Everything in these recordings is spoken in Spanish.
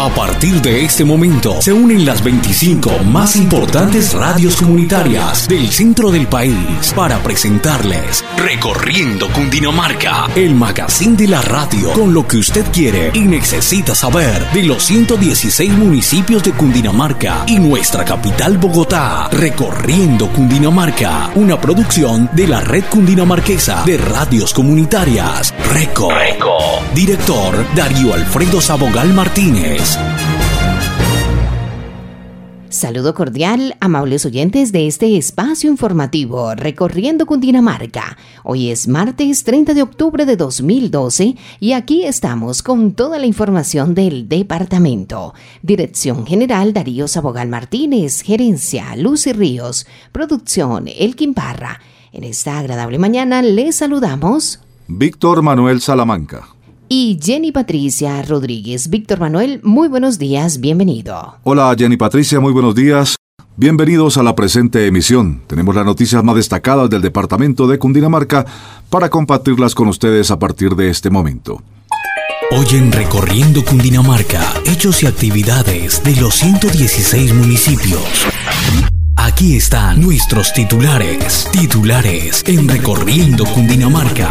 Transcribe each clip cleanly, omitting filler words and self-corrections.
A partir de este momento se unen las 25 más importantes radios comunitarias del centro del país para presentarles Recorriendo Cundinamarca, el magazine de la radio con lo que usted quiere y necesita saber de los 116 municipios de Cundinamarca y nuestra capital Bogotá. Recorriendo Cundinamarca, una producción de la Red Cundinamarquesa de Radios Comunitarias, RECO. Director Darío Alfredo Sabogal Martínez. Saludo cordial, amables oyentes de este espacio informativo Recorriendo Cundinamarca. Hoy es martes 30 de octubre de 2012 y aquí estamos con toda la información del departamento. Dirección General Darío Sabogal Martínez, Gerencia Lucy Ríos, Producción Elkin Parra. En esta agradable mañana les saludamos Víctor Manuel Salamanca y Jenny Patricia Rodríguez. Víctor Manuel, muy buenos días, bienvenido. Hola Jenny Patricia, muy buenos días. Bienvenidos a la presente emisión. Tenemos las noticias más destacadas del departamento de Cundinamarca para compartirlas con ustedes a partir de este momento. Hoy en Recorriendo Cundinamarca, hechos y actividades de los 116 municipios. Aquí están nuestros titulares en Recorriendo Cundinamarca.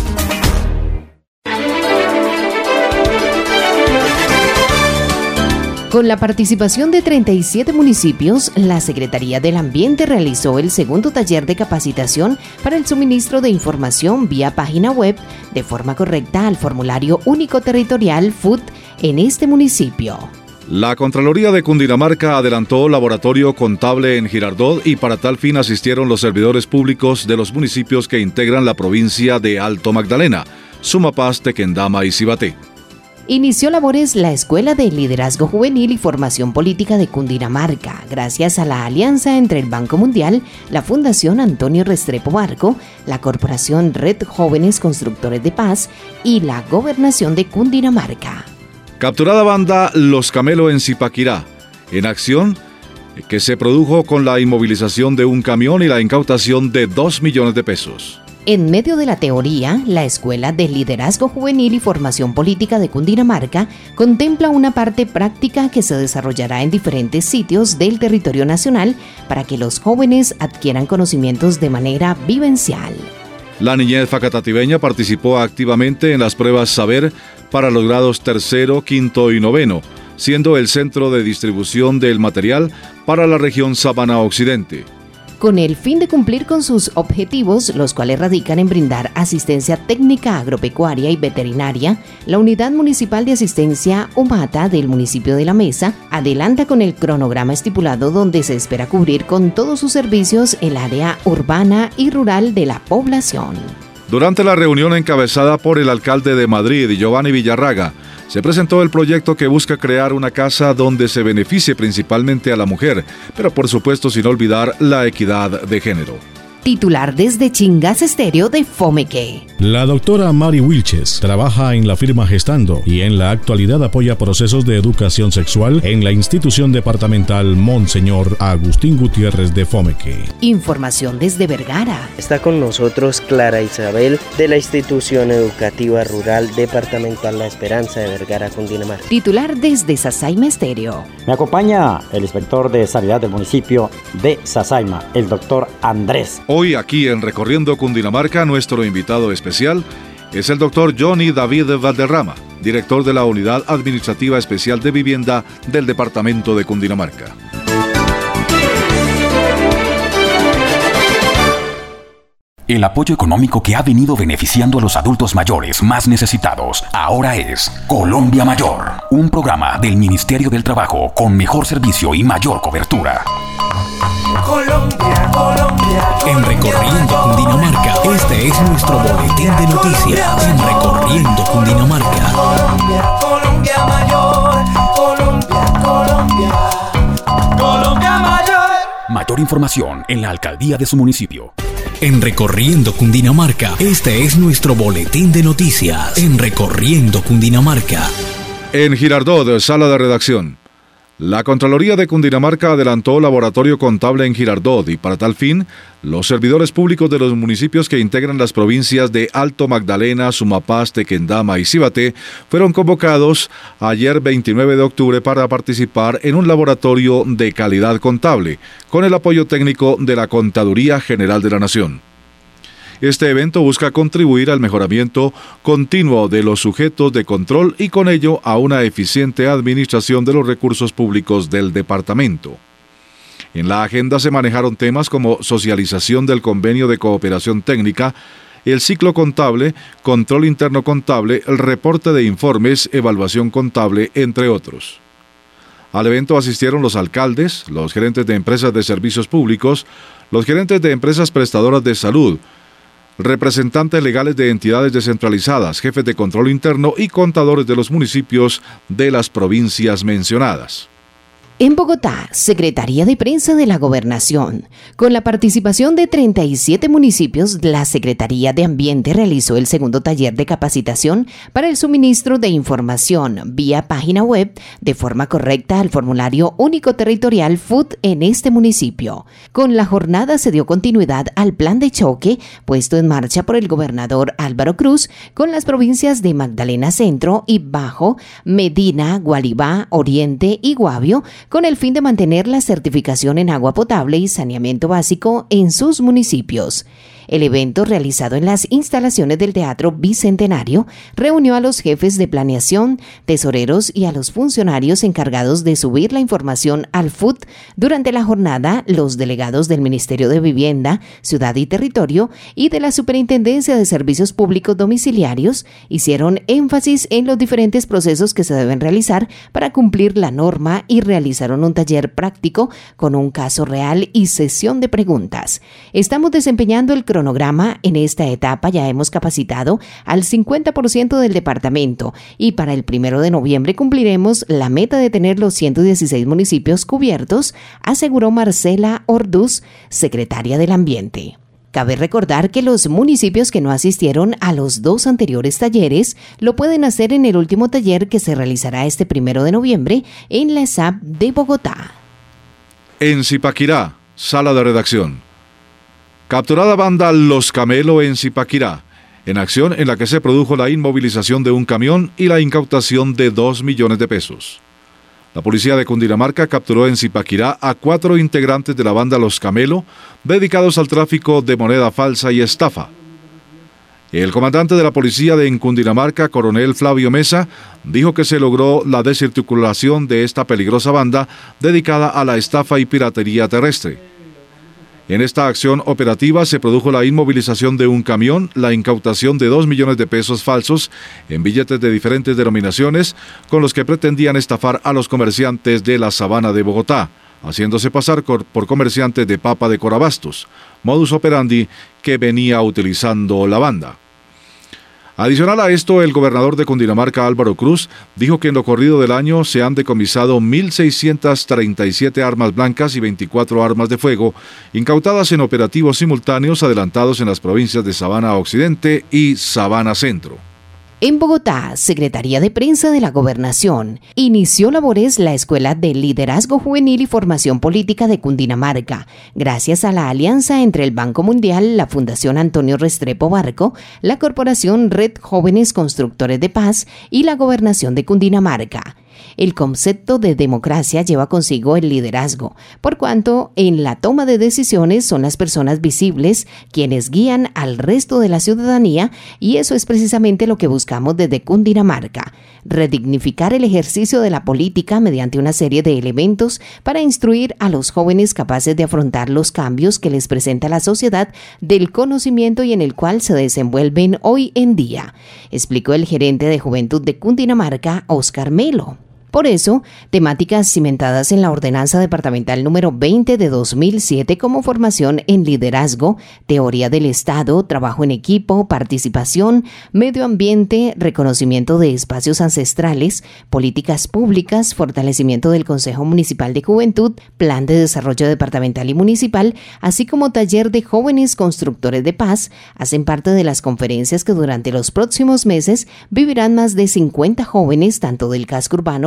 Con la participación de 37 municipios, la Secretaría del Ambiente realizó el segundo taller de capacitación para el suministro de información vía página web de forma correcta al formulario único territorial FUT en este municipio. La Contraloría de Cundinamarca adelantó laboratorio contable en Girardot y para tal fin asistieron los servidores públicos de los municipios que integran la provincia de Alto Magdalena, Sumapaz, Tequendama y Cibaté. Inició labores la Escuela de Liderazgo Juvenil y Formación Política de Cundinamarca, gracias a la alianza entre el Banco Mundial, la Fundación Antonio Restrepo Barco, la Corporación Red Jóvenes Constructores de Paz y la Gobernación de Cundinamarca. Capturada banda Los Camelo en Zipaquirá, en acción que se produjo con la inmovilización de un camión y la incautación de 2 millones de pesos. En medio de la teoría, la Escuela de Liderazgo Juvenil y Formación Política de Cundinamarca contempla una parte práctica que se desarrollará en diferentes sitios del territorio nacional para que los jóvenes adquieran conocimientos de manera vivencial. La niñez facatativeña participó activamente en las pruebas Saber para los grados 3º, 5º y 9º, siendo el centro de distribución del material para la región Sabana Occidente. Con el fin de cumplir con sus objetivos, los cuales radican en brindar asistencia técnica agropecuaria y veterinaria, la Unidad Municipal de Asistencia UMATA del municipio de La Mesa adelanta con el cronograma estipulado donde se espera cubrir con todos sus servicios el área urbana y rural de la población. Durante la reunión encabezada por el alcalde de Madrid, Giovanni Villarraga, se presentó el proyecto que busca crear una casa donde se beneficie principalmente a la mujer, pero por supuesto sin olvidar la equidad de género. Titular desde Chingas Estéreo de Fomeque. La doctora Mari Wilches trabaja en la firma Gestando y en la actualidad apoya procesos de educación sexual en la institución departamental Monseñor Agustín Gutiérrez de Fomeque. Información desde Vergara. Está con nosotros Clara Isabel de la institución educativa rural departamental La Esperanza de Vergara, Cundinamarca. Titular desde Sasaima Estéreo. Me acompaña el inspector de sanidad del municipio de Sasaima, el doctor Andrés. Hoy aquí en Recorriendo Cundinamarca, nuestro invitado especial es el doctor Johnny David Valderrama, director de la Unidad Administrativa Especial de Vivienda del Departamento de Cundinamarca. El apoyo económico que ha venido beneficiando a los adultos mayores más necesitados ahora es Colombia Mayor, un programa del Ministerio del Trabajo con mejor servicio y mayor cobertura. Colombia, Colombia. En Recorriendo Cundinamarca, este es nuestro boletín de noticias. En Recorriendo Cundinamarca. Colombia, Colombia Mayor. Colombia, Colombia. Colombia Mayor. Mayor información en la alcaldía de su municipio. En Recorriendo Cundinamarca, este es nuestro boletín de noticias. En Recorriendo Cundinamarca. En Girardot, sala de redacción. La Contraloría de Cundinamarca adelantó laboratorio contable en Girardot y para tal fin, los servidores públicos de los municipios que integran las provincias de Alto Magdalena, Sumapaz, Tequendama y Cibaté fueron convocados ayer 29 de octubre para participar en un laboratorio de calidad contable con el apoyo técnico de la Contaduría General de la Nación. Este evento busca contribuir al mejoramiento continuo de los sujetos de control y con ello a una eficiente administración de los recursos públicos del departamento. En la agenda se manejaron temas como socialización del convenio de cooperación técnica, el ciclo contable, control interno contable, el reporte de informes, evaluación contable, entre otros. Al evento asistieron los alcaldes, los gerentes de empresas de servicios públicos, los gerentes de empresas prestadoras de salud, representantes legales de entidades descentralizadas, jefes de control interno y contadores de los municipios de las provincias mencionadas. En Bogotá, Secretaría de Prensa de la Gobernación. Con la participación de 37 municipios, la Secretaría de Ambiente realizó el segundo taller de capacitación para el suministro de información vía página web de forma correcta al formulario único territorial FUT en este municipio. Con la jornada se dio continuidad al plan de choque puesto en marcha por el gobernador Álvaro Cruz con las provincias de Magdalena Centro y Bajo, Medina, Gualibá, Oriente y Guavio, con el fin de mantener la certificación en agua potable y saneamiento básico en sus municipios. El evento, realizado en las instalaciones del Teatro Bicentenario, reunió a los jefes de planeación, tesoreros y a los funcionarios encargados de subir la información al FUT. Durante la jornada, los delegados del Ministerio de Vivienda, Ciudad y Territorio y de la Superintendencia de Servicios Públicos Domiciliarios hicieron énfasis en los diferentes procesos que se deben realizar para cumplir la norma y realizaron un taller práctico con un caso real y sesión de preguntas. Estamos desempeñando el cronograma. En esta etapa ya hemos capacitado al 50% del departamento y para el 1 de noviembre cumpliremos la meta de tener los 116 municipios cubiertos, aseguró Marcela Orduz, secretaria del Ambiente. Cabe recordar que los municipios que no asistieron a los 2 anteriores talleres lo pueden hacer en el último taller que se realizará este 1 de noviembre en la ESAP de Bogotá. En Zipaquirá, sala de redacción. Capturada banda Los Camelo en Zipaquirá, en acción en la que se produjo la inmovilización de un camión y la incautación de 2 millones de pesos. La policía de Cundinamarca capturó en Zipaquirá a 4 integrantes de la banda Los Camelo, dedicados al tráfico de moneda falsa y estafa. El comandante de la policía de Cundinamarca, coronel Flavio Mesa, dijo que se logró la desarticulación de esta peligrosa banda dedicada a la estafa y piratería terrestre. En esta acción operativa se produjo la inmovilización de un camión, la incautación de 2 millones de pesos falsos en billetes de diferentes denominaciones con los que pretendían estafar a los comerciantes de la Sabana de Bogotá, haciéndose pasar por comerciantes de papa de Corabastos, modus operandi que venía utilizando la banda. Adicional a esto, el gobernador de Cundinamarca, Álvaro Cruz, dijo que en lo corrido del año se han decomisado 1.637 armas blancas y 24 armas de fuego, incautadas en operativos simultáneos adelantados en las provincias de Sabana Occidente y Sabana Centro. En Bogotá, Secretaría de Prensa de la Gobernación inició labores la Escuela de Liderazgo Juvenil y Formación Política de Cundinamarca, gracias a la alianza entre el Banco Mundial, la Fundación Antonio Restrepo Barco, la Corporación Red Jóvenes Constructores de Paz y la Gobernación de Cundinamarca. El concepto de democracia lleva consigo el liderazgo, por cuanto en la toma de decisiones son las personas visibles quienes guían al resto de la ciudadanía y eso es precisamente lo que buscamos desde Cundinamarca, redignificar el ejercicio de la política mediante una serie de elementos para instruir a los jóvenes capaces de afrontar los cambios que les presenta la sociedad del conocimiento y en el cual se desenvuelven hoy en día, explicó el gerente de Juventud de Cundinamarca, Óscar Melo. Por eso, temáticas cimentadas en la Ordenanza Departamental número 20 de 2007 como formación en liderazgo, teoría del Estado, trabajo en equipo, participación, medio ambiente, reconocimiento de espacios ancestrales, políticas públicas, fortalecimiento del Consejo Municipal de Juventud, plan de desarrollo departamental y municipal, así como taller de jóvenes constructores de paz, hacen parte de las conferencias que durante los próximos meses vivirán más de 50 jóvenes, tanto del casco urbano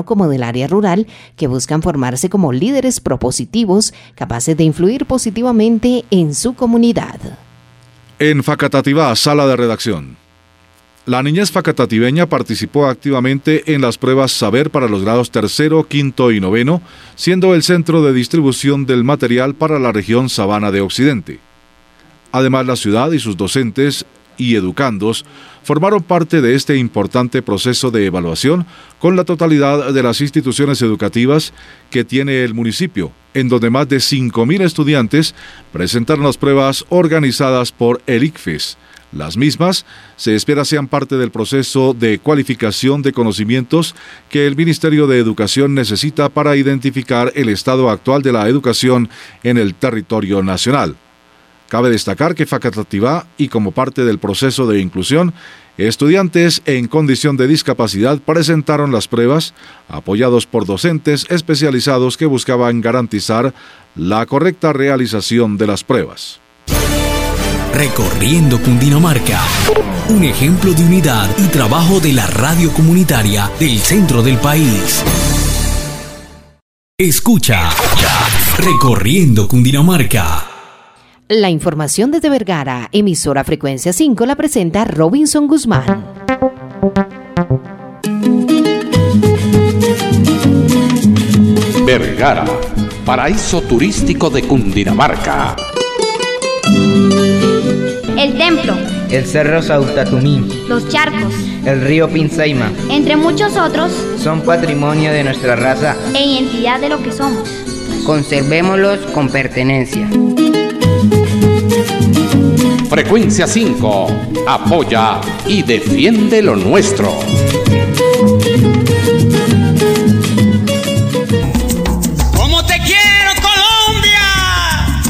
como del área rural, que buscan formarse como líderes propositivos, capaces de influir positivamente en su comunidad. En Facatativá, sala de redacción. La niñez facatativeña participó activamente en las pruebas Saber para los grados 3º, 5º y 9º, siendo el centro de distribución del material para la región Sabana de Occidente. Además, la ciudad y sus docentes y educandos formaron parte de este importante proceso de evaluación con la totalidad de las instituciones educativas que tiene el municipio, en donde más de 5.000 estudiantes presentaron las pruebas organizadas por el ICFES. Las mismas se espera sean parte del proceso de cualificación de conocimientos que el Ministerio de Educación necesita para identificar el estado actual de la educación en el territorio nacional. Cabe destacar que Facatativá, y como parte del proceso de inclusión, estudiantes en condición de discapacidad presentaron las pruebas, apoyados por docentes especializados que buscaban garantizar la correcta realización de las pruebas. Recorriendo Cundinamarca, un ejemplo de unidad y trabajo de la radio comunitaria del centro del país. Escucha Recorriendo Cundinamarca. La información desde Vergara, emisora Frecuencia 5, la presenta Robinson Guzmán. Vergara, paraíso turístico de Cundinamarca. El templo, el cerro Sautatumí, los charcos, el río Pinzaima, entre muchos otros, son patrimonio de nuestra raza e identidad de lo que somos. Conservémoslos con pertenencia. Frecuencia 5, apoya y defiende lo nuestro. ¡Cómo te quiero, Colombia!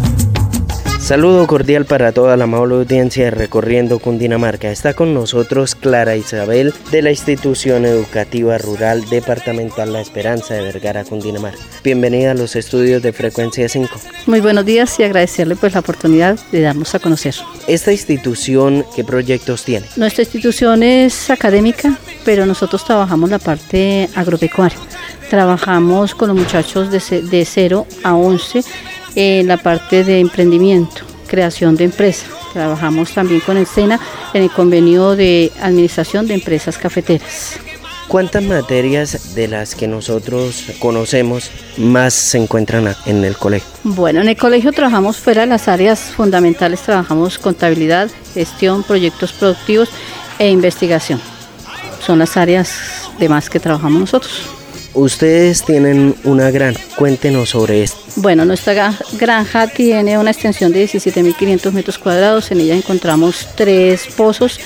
Saludo cordial para toda la amable audiencia de Recorriendo Cundinamarca. Está con nosotros Clara Isabel de la Institución Educativa Rural Departamental La Esperanza de Vergara, Cundinamarca. Bienvenida a los estudios de Frecuencia 5. Muy buenos días y agradecerle la oportunidad de darnos a conocer. ¿Esta institución qué proyectos tiene? Nuestra institución es académica, pero nosotros trabajamos la parte agropecuaria. Trabajamos con los muchachos de 0 a 11 en la parte de emprendimiento, creación de empresas. Trabajamos también con el SENA en el convenio de administración de empresas cafeteras. ¿Cuántas materias de las que nosotros conocemos más se encuentran en el colegio? Bueno, en el colegio trabajamos fuera de las áreas fundamentales, trabajamos contabilidad, gestión, proyectos productivos e investigación. Son las áreas de más que trabajamos nosotros. Ustedes tienen una granja, cuéntenos sobre esto. Bueno, nuestra granja tiene una extensión de 17.500 metros cuadrados, en ella encontramos 3 pozos,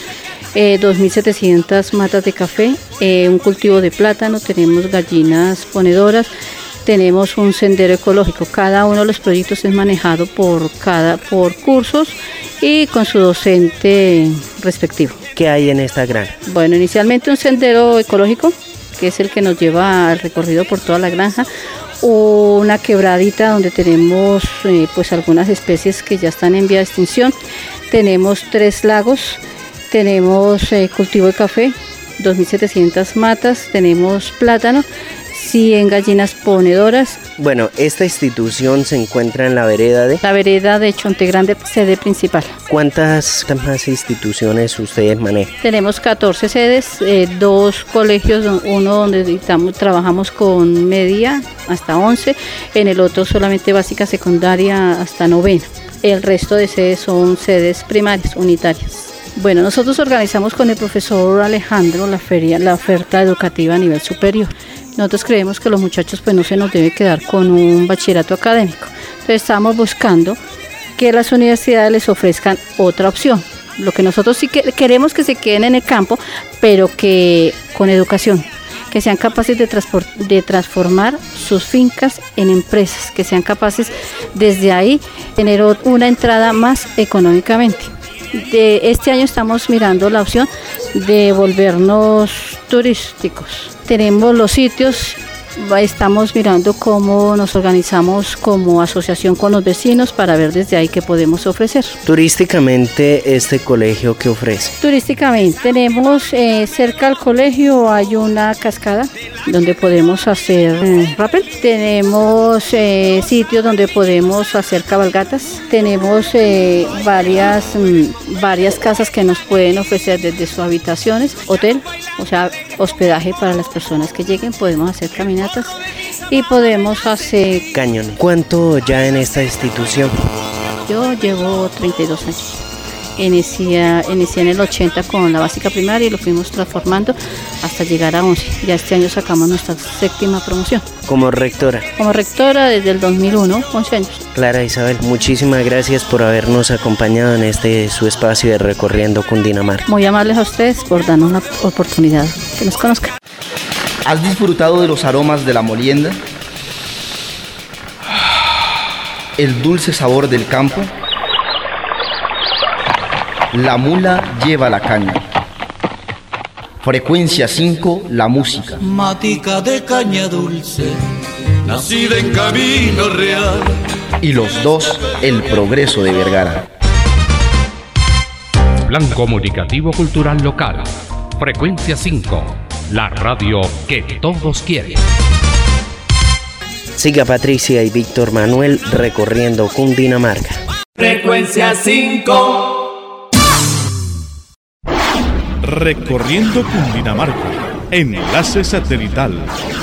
2.700 matas de café, un cultivo de plátano, tenemos gallinas ponedoras, tenemos un sendero ecológico. Cada uno de los proyectos es manejado por cursos y con su docente respectivo. ¿Qué hay en esta granja? Bueno, inicialmente un sendero ecológico, que es el que nos lleva al recorrido por toda la granja, una quebradita donde tenemos algunas especies que ya están en vía de extinción, tenemos 3 lagos, tenemos cultivo de café, 2.700 matas, tenemos plátano, 100 gallinas ponedoras. Bueno, esta institución se encuentra en la vereda de... La vereda de Chonte Grande, sede principal. ¿Cuántas más instituciones ustedes manejan? Tenemos 14 sedes, 2 colegios, uno donde trabajamos con media hasta 11, en el otro solamente básica, secundaria hasta 9º. El resto de sedes son sedes primarias, unitarias. Bueno, nosotros organizamos con el profesor Alejandro la oferta educativa a nivel superior. Nosotros creemos que los muchachos no se nos debe quedar con un bachillerato académico. Entonces estamos buscando que las universidades les ofrezcan otra opción. Lo que nosotros sí queremos que se queden en el campo, pero que con educación, que sean capaces de transformar sus fincas en empresas, que sean capaces desde ahí tener una entrada más económicamente. Este año estamos mirando la opción de volvernos turísticos. Tenemos los sitios estamos mirando cómo nos organizamos como asociación con los vecinos para ver desde ahí qué podemos ofrecer. Turísticamente, ¿este colegio qué ofrece? Turísticamente tenemos cerca al colegio hay una cascada donde podemos hacer rappel, tenemos sitios donde podemos hacer cabalgatas, tenemos varias casas que nos pueden ofrecer desde sus habitaciones, hotel, o sea, hospedaje para las personas que lleguen, podemos hacer caminatas y podemos hacer cañones. ¿Cuánto ya en esta institución? Yo llevo 32 años. Inicié en el 80 con la básica primaria y lo fuimos transformando hasta llegar a 11. Ya este año sacamos nuestra 7ª promoción. ¿Como rectora? Como rectora desde el 2001, 11 años. Clara Isabel, muchísimas gracias por habernos acompañado en su espacio de Recorriendo Cundinamarca. Muy amables a ustedes por darnos la oportunidad que nos conozcan. ¿Has disfrutado de los aromas de la molienda? ¿El dulce sabor del campo? La mula lleva la caña. Frecuencia 5, la música. Matica de caña dulce, nacida en Camino Real. Y los dos, el progreso de Vergara. Plan comunicativo cultural local. Frecuencia 5, la radio que todos quieren. Siga Patricia y Víctor Manuel recorriendo Cundinamarca. Frecuencia 5. Recorriendo Cundinamarca, enlace satelital.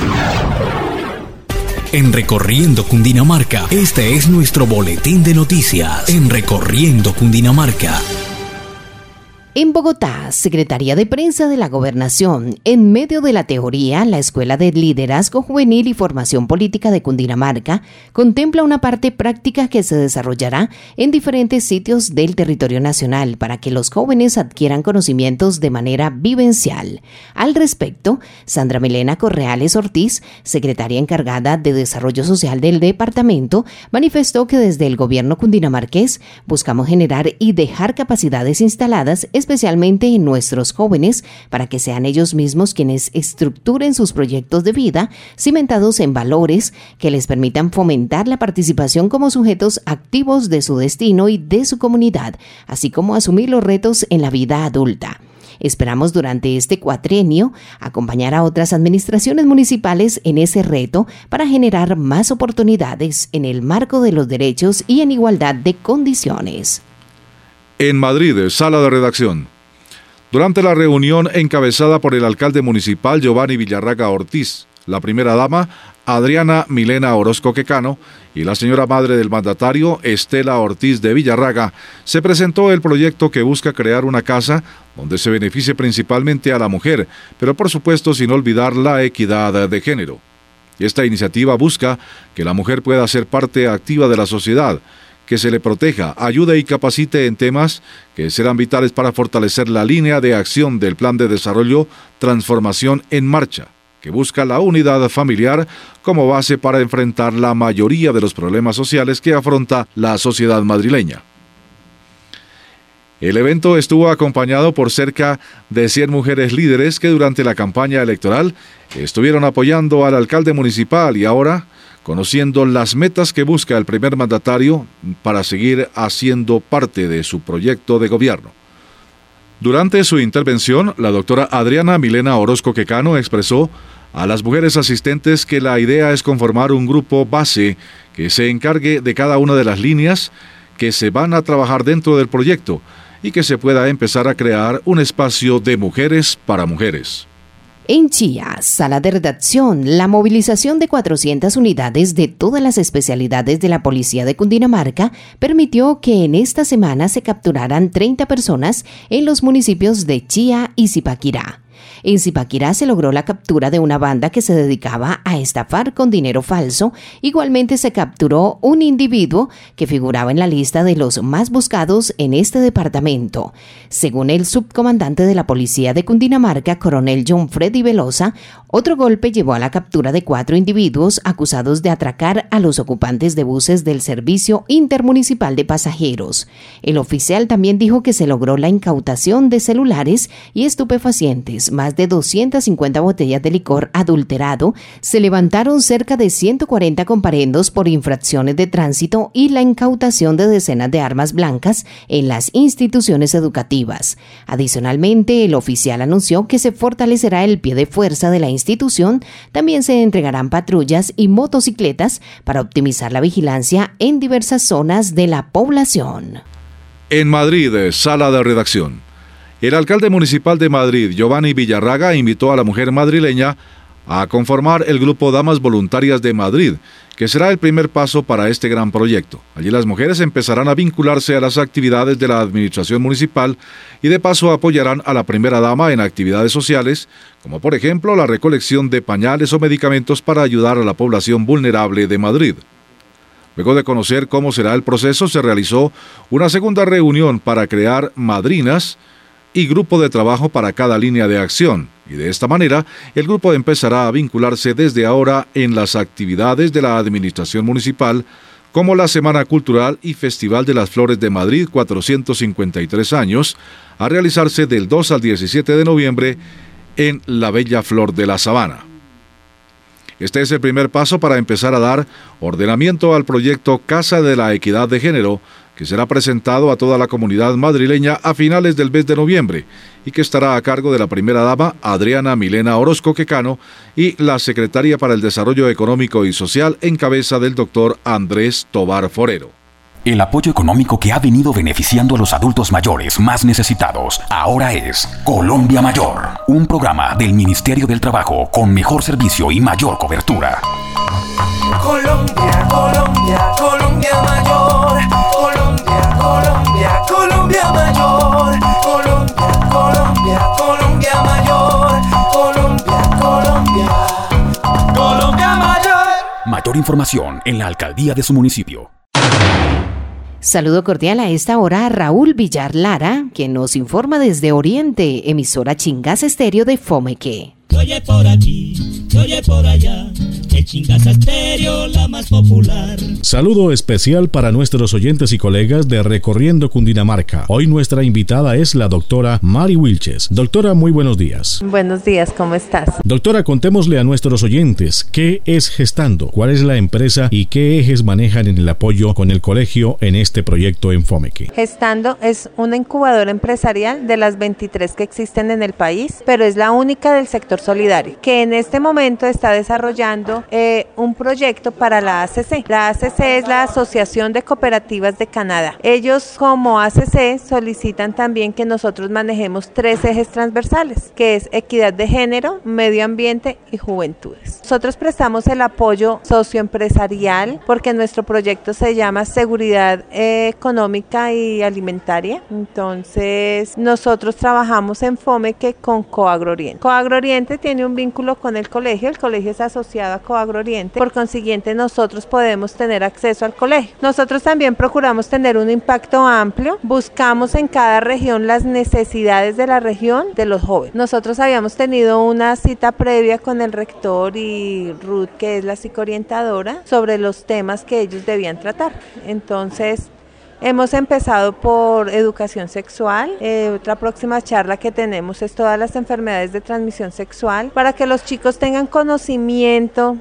En Recorriendo Cundinamarca, este es nuestro boletín de noticias. En Recorriendo Cundinamarca. En Bogotá, Secretaría de Prensa de la Gobernación, en medio de la teoría, la Escuela de Liderazgo Juvenil y Formación Política de Cundinamarca contempla una parte práctica que se desarrollará en diferentes sitios del territorio nacional para que los jóvenes adquieran conocimientos de manera vivencial. Al respecto, Sandra Milena Correales Ortiz, secretaria encargada de Desarrollo Social del departamento, manifestó que desde el gobierno cundinamarqués buscamos generar y dejar capacidades instaladas especialmente en nuestros jóvenes, para que sean ellos mismos quienes estructuren sus proyectos de vida, cimentados en valores que les permitan fomentar la participación como sujetos activos de su destino y de su comunidad, así como asumir los retos en la vida adulta. Esperamos durante este cuatrienio acompañar a otras administraciones municipales en ese reto para generar más oportunidades en el marco de los derechos y en igualdad de condiciones. En Madrid, sala de redacción. Durante la reunión encabezada por el alcalde municipal Giovanni Villarraga Ortiz, la primera dama Adriana Milena Orozco Quecano y la señora madre del mandatario Estela Ortiz de Villarraga, se presentó el proyecto que busca crear una casa donde se beneficie principalmente a la mujer, pero por supuesto sin olvidar la equidad de género. Esta iniciativa busca que la mujer pueda ser parte activa de la sociedad, que se le proteja, ayude y capacite en temas que serán vitales para fortalecer la línea de acción del Plan de Desarrollo Transformación en Marcha, que busca la unidad familiar como base para enfrentar la mayoría de los problemas sociales que afronta la sociedad madrileña. El evento estuvo acompañado por cerca de 100 mujeres líderes que durante la campaña electoral estuvieron apoyando al alcalde municipal y ahora conociendo las metas que busca el primer mandatario para seguir haciendo parte de su proyecto de gobierno. Durante su intervención, la doctora Adriana Milena Orozco Quecano expresó a las mujeres asistentes que la idea es conformar un grupo base que se encargue de cada una de las líneas que se van a trabajar dentro del proyecto y que se pueda empezar a crear un espacio de mujeres para mujeres. En Chía, sala de redacción, la movilización de 400 unidades de todas las especialidades de la Policía de Cundinamarca permitió que en esta semana se capturaran 30 personas en los municipios de Chía y Zipaquirá. En Zipaquirá se logró la captura de una banda que se dedicaba a estafar con dinero falso. Igualmente se capturó un individuo que figuraba en la lista de los más buscados en este departamento. Según el subcomandante de la Policía de Cundinamarca, coronel John Freddy Velosa, otro golpe llevó a la captura de 4 individuos acusados de atracar a los ocupantes de buses del Servicio Intermunicipal de Pasajeros. El oficial también dijo que se logró la incautación de celulares y estupefacientes, más más de 250 botellas de licor adulterado, se levantaron cerca de 140 comparendos por infracciones de tránsito y la incautación de decenas de armas blancas en las instituciones educativas. Adicionalmente, el oficial anunció que se fortalecerá el pie de fuerza de la institución. También se entregarán patrullas y motocicletas para optimizar la vigilancia en diversas zonas de la población. En Madrid, sala de redacción. El alcalde municipal de Madrid, Giovanni Villarraga, invitó a la mujer madrileña a conformar el grupo Damas Voluntarias de Madrid, que será el primer paso para este gran proyecto. Allí las mujeres empezarán a vincularse a las actividades de la administración municipal y de paso apoyarán a la primera dama en actividades sociales, como por ejemplo la recolección de pañales o medicamentos para ayudar a la población vulnerable de Madrid. Luego de conocer cómo será el proceso, se realizó una segunda reunión para crear madrinas y grupo de trabajo para cada línea de acción, y de esta manera el grupo empezará a vincularse desde ahora en las actividades de la administración municipal, como la Semana Cultural y Festival de las Flores de Madrid 453 años, a realizarse del 2 al 17 de noviembre en la Bella Flor de la Sabana. Este es el primer paso para empezar a dar ordenamiento al proyecto Casa de la Equidad de Género, que será presentado a toda la comunidad madrileña a finales del mes de noviembre y que estará a cargo de la primera dama Adriana Milena Orozco Quecano y la secretaria para el Desarrollo Económico y Social en cabeza del doctor Andrés Tobar Forero. El apoyo económico que ha venido beneficiando a los adultos mayores más necesitados ahora es Colombia Mayor, un programa del Ministerio del Trabajo con mejor servicio y mayor cobertura. Colombia, Colombia, Colombia Mayor. Colombia, Colombia, Colombia Mayor. Colombia, Colombia, Colombia Mayor. Colombia, Colombia, Colombia Mayor. Mayor información en la alcaldía de su municipio. Saludo cordial a esta hora a Raúl Villar Lara, quien nos informa desde Oriente, emisora Chingaza Estéreo de Fomeque. Se oye por aquí, se oye por allá, el Chingaza Estéreo, la más popular. Saludo especial para nuestros oyentes y colegas de Recorriendo Cundinamarca. Hoy nuestra invitada es la doctora Mari Wilches. Doctora, muy buenos días. Buenos días, ¿cómo estás? Doctora, contémosle a nuestros oyentes qué es Gestando, cuál es la empresa y qué ejes manejan en el apoyo con el colegio en este proyecto en Fomeque. Gestando es una incubadora empresarial de las 23 que existen en el país, pero es la única del sector solidario, que en este momento está desarrollando un proyecto para la ACC. La ACC es la Asociación de Cooperativas de Canadá. Ellos como ACC solicitan también que nosotros manejemos 3 ejes transversales, que es equidad de género, medio ambiente y juventudes. Nosotros prestamos el apoyo socioempresarial porque nuestro proyecto se llama seguridad económica y alimentaria. Entonces nosotros trabajamos en Fomeque con Coagroriente. Coagroriente tiene un vínculo con el colegio es asociado a Coagroriente, por consiguiente nosotros podemos tener acceso al colegio. Nosotros también procuramos tener un impacto amplio, buscamos en cada región las necesidades de la región de los jóvenes. Nosotros habíamos tenido una cita previa con el rector y Ruth, que es la psicoorientadora, sobre los temas que ellos debían tratar. Entonces hemos empezado por educación sexual. Otra próxima charla que tenemos es todas las enfermedades de transmisión sexual, para que los chicos tengan conocimiento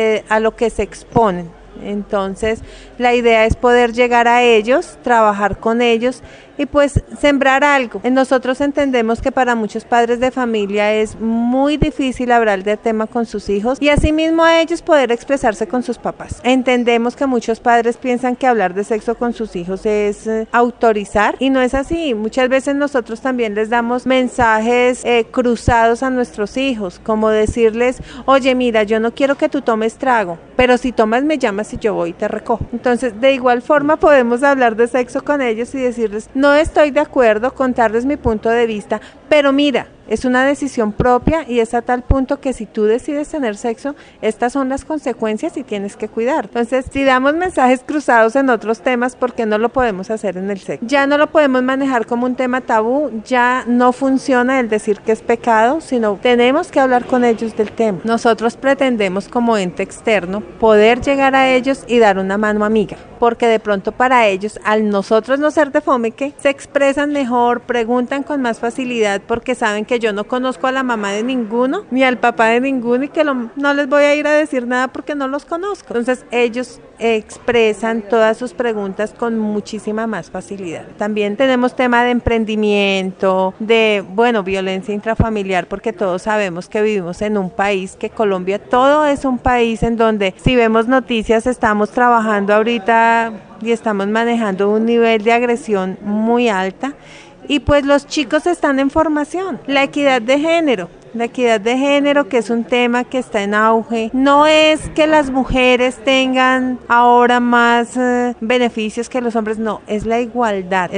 a lo que se exponen. Entonces la idea es poder llegar a ellos, trabajar con ellos y pues sembrar algo. Nosotros entendemos que para muchos padres de familia es muy difícil hablar del tema con sus hijos y asimismo a ellos poder expresarse con sus papás. Entendemos que muchos padres piensan que hablar de sexo con sus hijos es autorizar y no es así. Muchas veces nosotros también les damos mensajes cruzados a nuestros hijos, como decirles, oye mira, yo no quiero que tú tomes trago, pero si tomas me llamas y yo voy y te recojo. Entonces de igual forma podemos hablar de sexo con ellos y decirles, no estoy de acuerdo, contarles mi punto de vista, pero mira, es una decisión propia y es a tal punto que si tú decides tener sexo, estas son las consecuencias y tienes que cuidar. Entonces, si damos mensajes cruzados en otros temas, ¿por qué no lo podemos hacer en el sexo? Ya no lo podemos manejar como un tema tabú, ya no funciona el decir que es pecado, sino tenemos que hablar con ellos del tema. Nosotros pretendemos como ente externo poder llegar a ellos y dar una mano amiga, porque de pronto para ellos, al nosotros no ser de Fomeque, se expresan mejor, preguntan con más facilidad facilidad porque saben que yo no conozco a la mamá de ninguno, ni al papá de ninguno y que no les voy a ir a decir nada porque no los conozco. Entonces ellos expresan todas sus preguntas con muchísima más facilidad. También tenemos tema de emprendimiento, de, violencia intrafamiliar, porque todos sabemos que vivimos en un país, que Colombia todo es un país en donde, si vemos noticias, estamos trabajando ahorita y estamos manejando un nivel de agresión muy alta y pues los chicos están en formación. La equidad de género, que es un tema que está en auge, no es que las mujeres tengan ahora más beneficios que los hombres, no, es la igualdad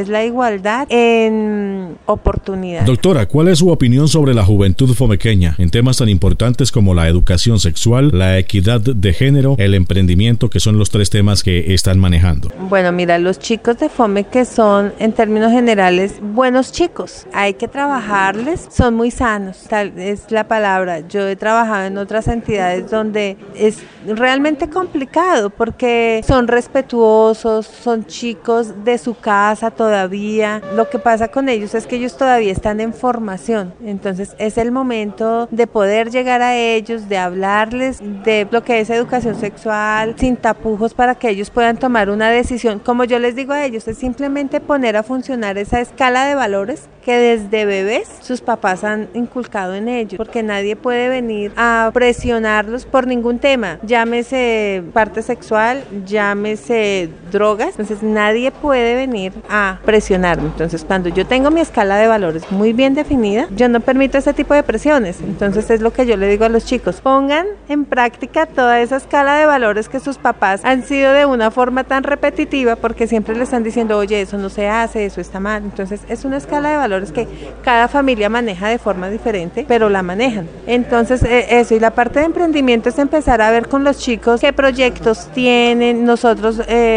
en oportunidades. Doctora, ¿cuál es su opinión sobre la juventud fomequeña en temas tan importantes como la educación sexual, la equidad de género, el emprendimiento, que son los 3 temas que están manejando? Bueno, mira, los chicos de Fomeque son, en términos generales, buenos chicos, hay que trabajarles, son muy sanos, es la palabra. Yo he trabajado en otras entidades donde es realmente complicado porque son respetuosos, son chicos de su casa todavía. Lo que pasa con ellos es que ellos todavía están en formación, entonces es el momento de poder llegar a ellos, de hablarles de lo que es educación sexual, sin tapujos, para que ellos puedan tomar una decisión. Como yo les digo a ellos, es simplemente poner a funcionar esa escala de valores que desde bebés sus papás han inculcado en ellos, porque nadie puede venir a presionarlos por ningún tema, llámese parte sexual, llámese drogas, entonces nadie puede venir a presionarme. Entonces cuando yo tengo mi escala de valores muy bien definida, yo no permito ese tipo de presiones. Entonces es lo que yo le digo a los chicos, pongan en práctica toda esa escala de valores que sus papás han sido de una forma tan repetitiva, porque siempre le están diciendo, oye, eso no se hace, eso está mal. Entonces es una escala de valores que cada familia maneja de forma diferente, pero la manejan. Entonces eso, y la parte de emprendimiento es empezar a ver con los chicos qué proyectos tienen. Nosotros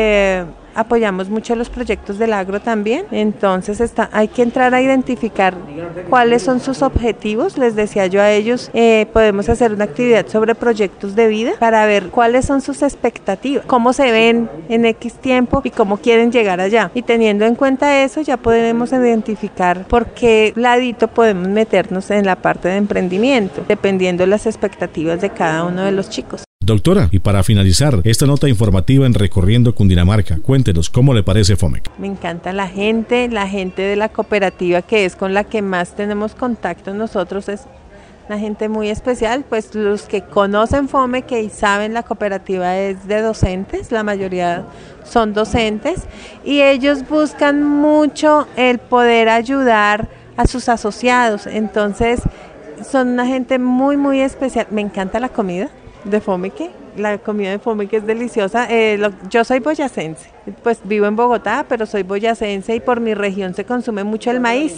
apoyamos mucho los proyectos del agro también, entonces hay que entrar a identificar cuáles son sus objetivos. Les decía yo a ellos, podemos hacer una actividad sobre proyectos de vida para ver cuáles son sus expectativas, cómo se ven en X tiempo y cómo quieren llegar allá, y teniendo en cuenta eso ya podemos identificar por qué ladito podemos meternos en la parte de emprendimiento, dependiendo de las expectativas de cada uno de los chicos. Doctora, y para finalizar esta nota informativa en Recorriendo Cundinamarca, cuéntenos cómo le parece Fomeque. Me encanta la gente de la cooperativa, que es con la que más tenemos contacto nosotros, es una gente muy especial. Pues los que conocen Fomeque y saben, la cooperativa es de docentes, la mayoría son docentes, y ellos buscan mucho el poder ayudar a sus asociados, entonces son una gente muy muy especial. Me encanta la comida de Fomeque, la comida de Fomeque es deliciosa. Yo soy boyacense, pues vivo en Bogotá, pero soy boyacense y por mi región se consume mucho el maíz,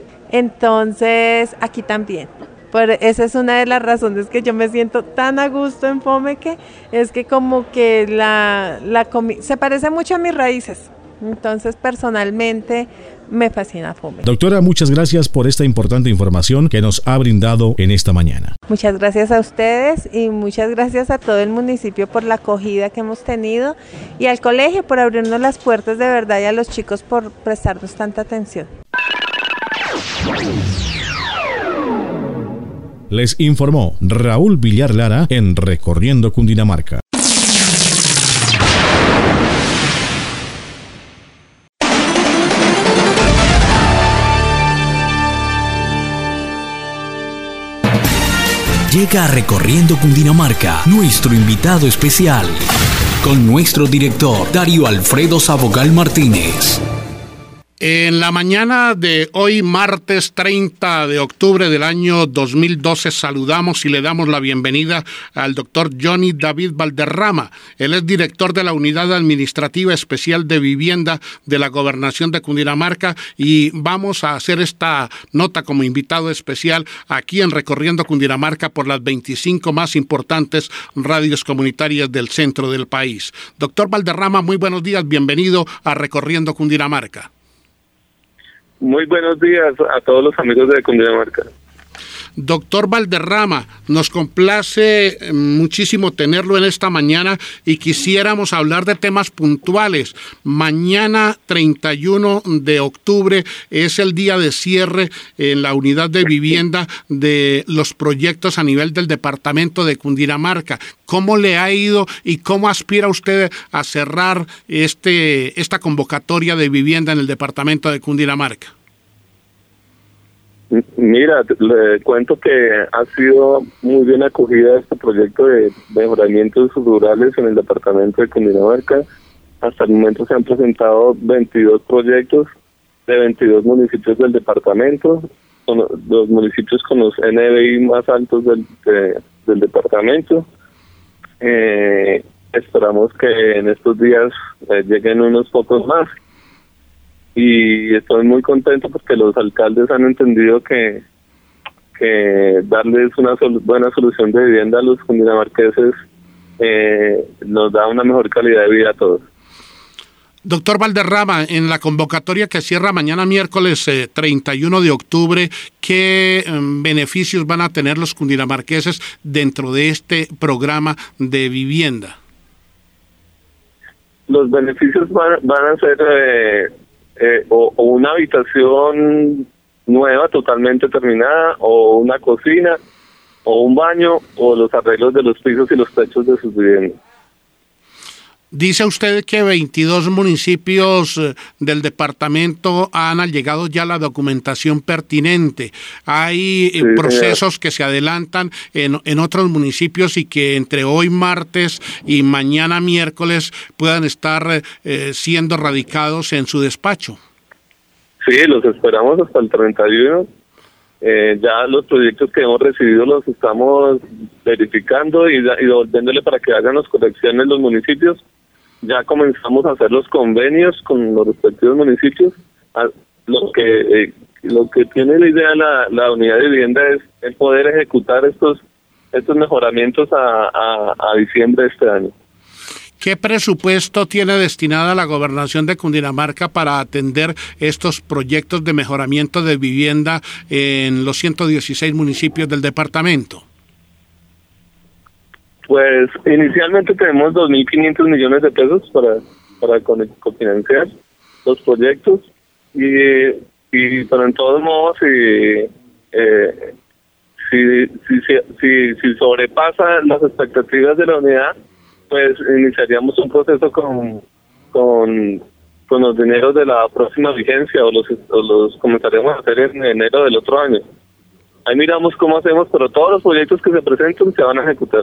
entonces aquí también. Esa es una de las razones que yo me siento tan a gusto en Fomeque, es que como que la comida se parece mucho a mis raíces. Entonces, personalmente, me fascina Fomeque. Doctora, muchas gracias por esta importante información que nos ha brindado en esta mañana. Muchas gracias a ustedes y muchas gracias a todo el municipio por la acogida que hemos tenido, y al colegio por abrirnos las puertas de verdad, y a los chicos por prestarnos tanta atención. Les informó Raúl Villar Lara en Recorriendo Cundinamarca. Llega a Recorriendo Cundinamarca nuestro invitado especial, con nuestro director Darío Alfredo Sabogal Martínez. En la mañana de hoy, martes 30 de octubre del año 2012, saludamos y le damos la bienvenida al doctor Johnny David Valderrama. Él es director de la Unidad Administrativa Especial de Vivienda de la Gobernación de Cundinamarca, y vamos a hacer esta nota como invitado especial aquí en Recorriendo Cundinamarca por las 25 más importantes radios comunitarias del centro del país. Doctor Valderrama, muy buenos días, bienvenido a Recorriendo Cundinamarca. Muy buenos días a todos los amigos de Cundinamarca. Doctor Valderrama, nos complace muchísimo tenerlo en esta mañana y quisiéramos hablar de temas puntuales. Mañana 31 de octubre es el día de cierre en la unidad de vivienda de los proyectos a nivel del departamento de Cundinamarca. ¿Cómo le ha ido y cómo aspira usted a cerrar esta convocatoria de vivienda en el departamento de Cundinamarca? Mira, le cuento que ha sido muy bien acogida este proyecto de mejoramientos rurales en el departamento de Cundinamarca. Hasta el momento se han presentado 22 proyectos de 22 municipios del departamento, son los municipios con los NBI más altos del departamento. Esperamos que en estos días lleguen unos pocos más. Y estoy muy contento porque los alcaldes han entendido que darles una buena solución de vivienda a los cundinamarqueses nos da una mejor calidad de vida a todos. Doctor Valderrama, en la convocatoria que cierra mañana miércoles 31 de octubre, ¿qué beneficios van a tener los cundinamarqueses dentro de este programa de vivienda? Los beneficios van a ser o una habitación nueva totalmente terminada, o una cocina, o un baño, o los arreglos de los pisos y los techos de sus viviendas. Dice usted que 22 municipios del departamento han allegado ya la documentación pertinente. ¿Hay procesos que se adelantan en otros municipios y que entre hoy martes y mañana miércoles puedan estar siendo radicados en su despacho? Sí, los esperamos hasta el 31. Ya los proyectos que hemos recibido los estamos verificando y devolviéndole para que hagan las correcciones los municipios. Ya comenzamos a hacer los convenios con los respectivos municipios. Lo que tiene la idea la unidad de vivienda es el poder ejecutar estos mejoramientos a diciembre de este año. ¿Qué presupuesto tiene destinada la Gobernación de Cundinamarca para atender estos proyectos de mejoramiento de vivienda en los 116 municipios del departamento? Pues inicialmente tenemos 2.500 millones de pesos para cofinanciar los proyectos pero en todos modos si sobrepasa las expectativas de la unidad, pues iniciaríamos un proceso con los dineros de la próxima vigencia o los comenzaremos a hacer en enero del otro año. Ahí miramos cómo hacemos, pero todos los proyectos que se presenten se van a ejecutar.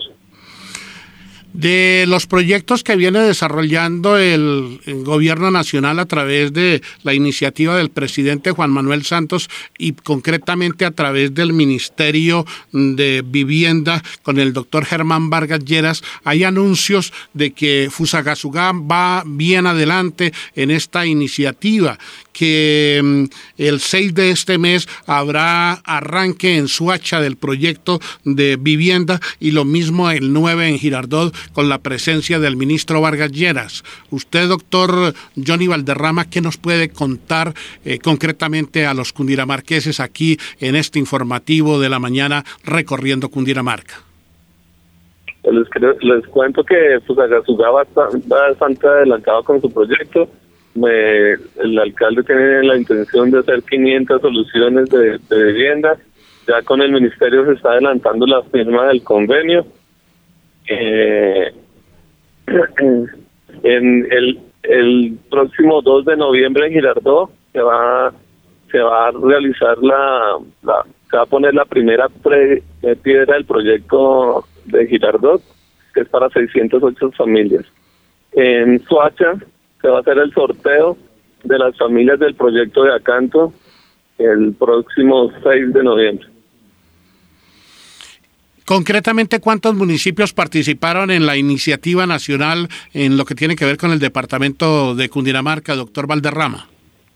De los proyectos que viene desarrollando el gobierno nacional a través de la iniciativa del presidente Juan Manuel Santos y concretamente a través del Ministerio de Vivienda con el doctor Germán Vargas Lleras, hay anuncios de que Fusagasugá va bien adelante en esta iniciativa, que el 6 de este mes habrá arranque en Suacha del proyecto de vivienda y lo mismo el 9 en Girardot con la presencia del ministro Vargas Lleras. Usted, doctor Johnny Valderrama, ¿qué nos puede contar concretamente a los cundinamarqueses aquí en este informativo de la mañana recorriendo Cundinamarca? Les cuento que Fusagasugá va bastante adelantado con su proyecto. El alcalde tiene la intención de hacer 500 soluciones de vivienda. Ya con el ministerio se está adelantando la firma del convenio. En el próximo 2 de noviembre en Girardot se va a realizar se va a poner la primera piedra del proyecto de Girardot, que es para 608 familias. En Suacha se va a hacer el sorteo de las familias del proyecto de Acanto el próximo 6 de noviembre. Concretamente, ¿cuántos municipios participaron en la iniciativa nacional en lo que tiene que ver con el departamento de Cundinamarca, doctor Valderrama?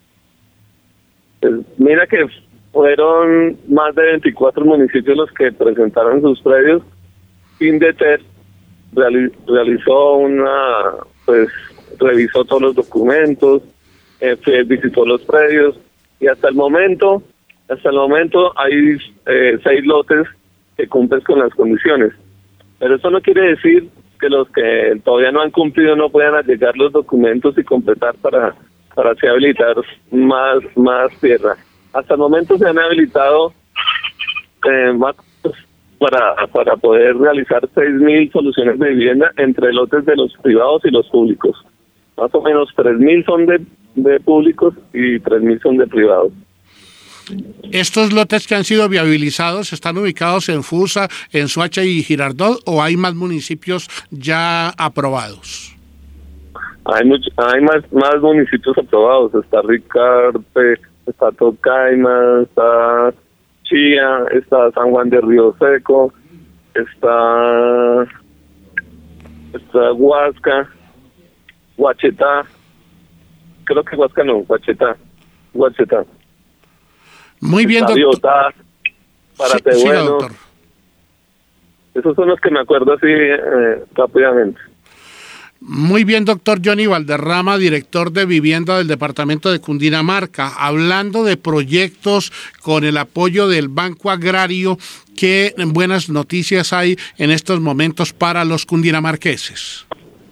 Mira que fueron más de 24 municipios los que presentaron sus predios. Indeter realizó revisó todos los documentos, visitó los predios y hasta el momento Hasta el momento hay 6 lotes que cumplen con las condiciones, pero eso no quiere decir que los que todavía no han cumplido no puedan allegar los documentos y completar para así habilitar más tierra. Hasta el momento se han habilitado más para poder realizar 6.000 soluciones de vivienda entre lotes de los privados y los públicos. Más o menos 3.000 son de públicos y 3.000 son de privados. ¿Estos lotes que han sido viabilizados están ubicados en Fusa, en Soacha y Girardot, o hay más municipios ya aprobados? Hay más municipios aprobados. Está Ricarte, está Tocaima, está Chía, está San Juan de Río Seco, está Huasca, Guachetá. Creo que Huasca no, Guachetá. Muy bien, doctor. Para Tehueno. doctor. Esos son los que me acuerdo así rápidamente. Muy bien, doctor Johnny Valderrama, director de vivienda del departamento de Cundinamarca. Hablando de proyectos con el apoyo del Banco Agrario, ¿qué buenas noticias hay en estos momentos para los cundinamarqueses?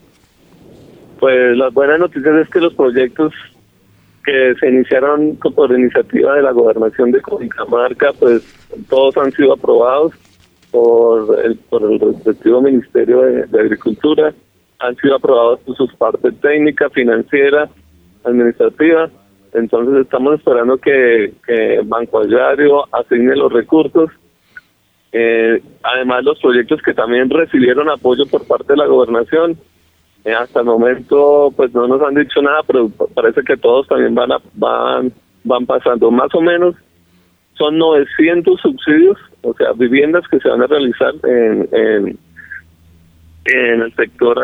Pues las buenas noticias es que los proyectos que se iniciaron por iniciativa de la Gobernación de Cundinamarca, pues todos han sido aprobados por el respectivo Ministerio de Agricultura, han sido aprobados por sus partes técnica, financiera, administrativa. Entonces estamos esperando que Banco Agrario asigne los recursos. Además, los proyectos que también recibieron apoyo por parte de la Gobernación, hasta el momento pues no nos han dicho nada, pero parece que todos también van pasando. Más o menos son 900 subsidios, o sea, viviendas que se van a realizar en el sector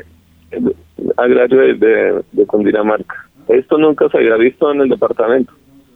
agrario de Cundinamarca. Esto nunca se había visto en el departamento.